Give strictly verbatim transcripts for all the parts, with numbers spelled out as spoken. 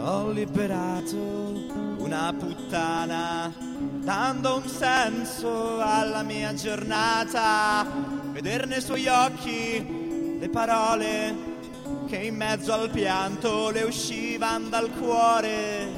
Ho liberato una puttana, dando un senso alla mia giornata. Veder nei suoi occhi le parole che in mezzo al pianto le uscivan dal cuore.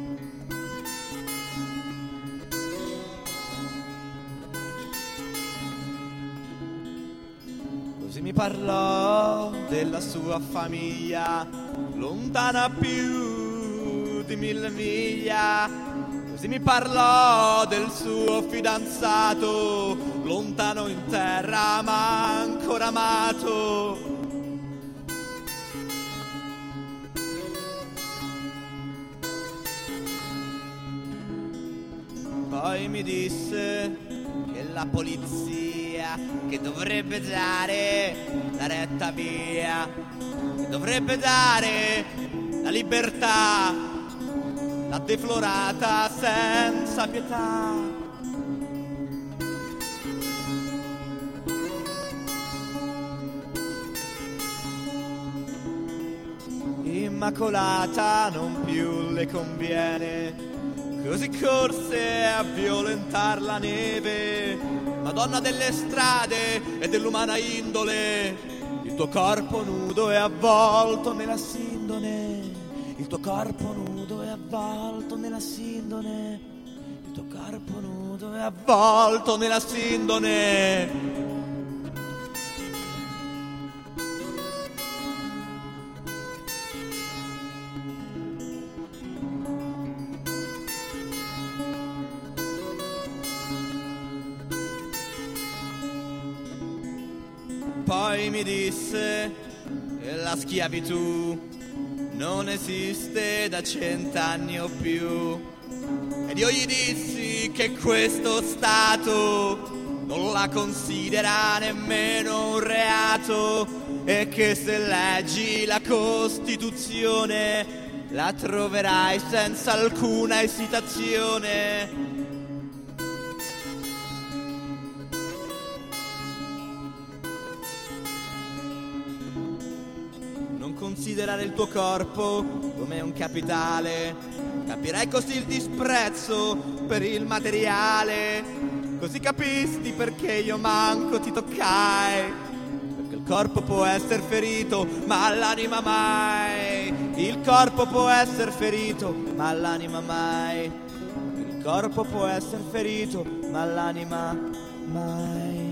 Così mi parlò della sua famiglia, lontana più di mille miglia. Così mi parlò del suo fidanzato, lontano in terra ma ancora amato. Poi mi disse che la polizia, che dovrebbe dare la retta via, che dovrebbe dare la libertà, l'ha deflorata senza pietà. Immacolata non più le conviene, così corse a violentar la neve. Madonna delle strade e dell'umana indole, il tuo corpo nudo è avvolto nella sindone. Il tuo corpo nudo è avvolto nella sindone. Il tuo corpo nudo è avvolto nella sindone. Poi mi disse che la schiavitù non esiste da cent'anni o più. Ed io gli dissi che questo Stato non la considera nemmeno un reato, e che se leggi la Costituzione la troverai senza alcuna esitazione. Considerare il tuo corpo come un capitale, capirai così il disprezzo per il materiale. Così capisti perché io manco ti toccai, perché il corpo può essere ferito ma l'anima mai. Il corpo può essere ferito ma l'anima mai. Il corpo può essere ferito ma l'anima mai.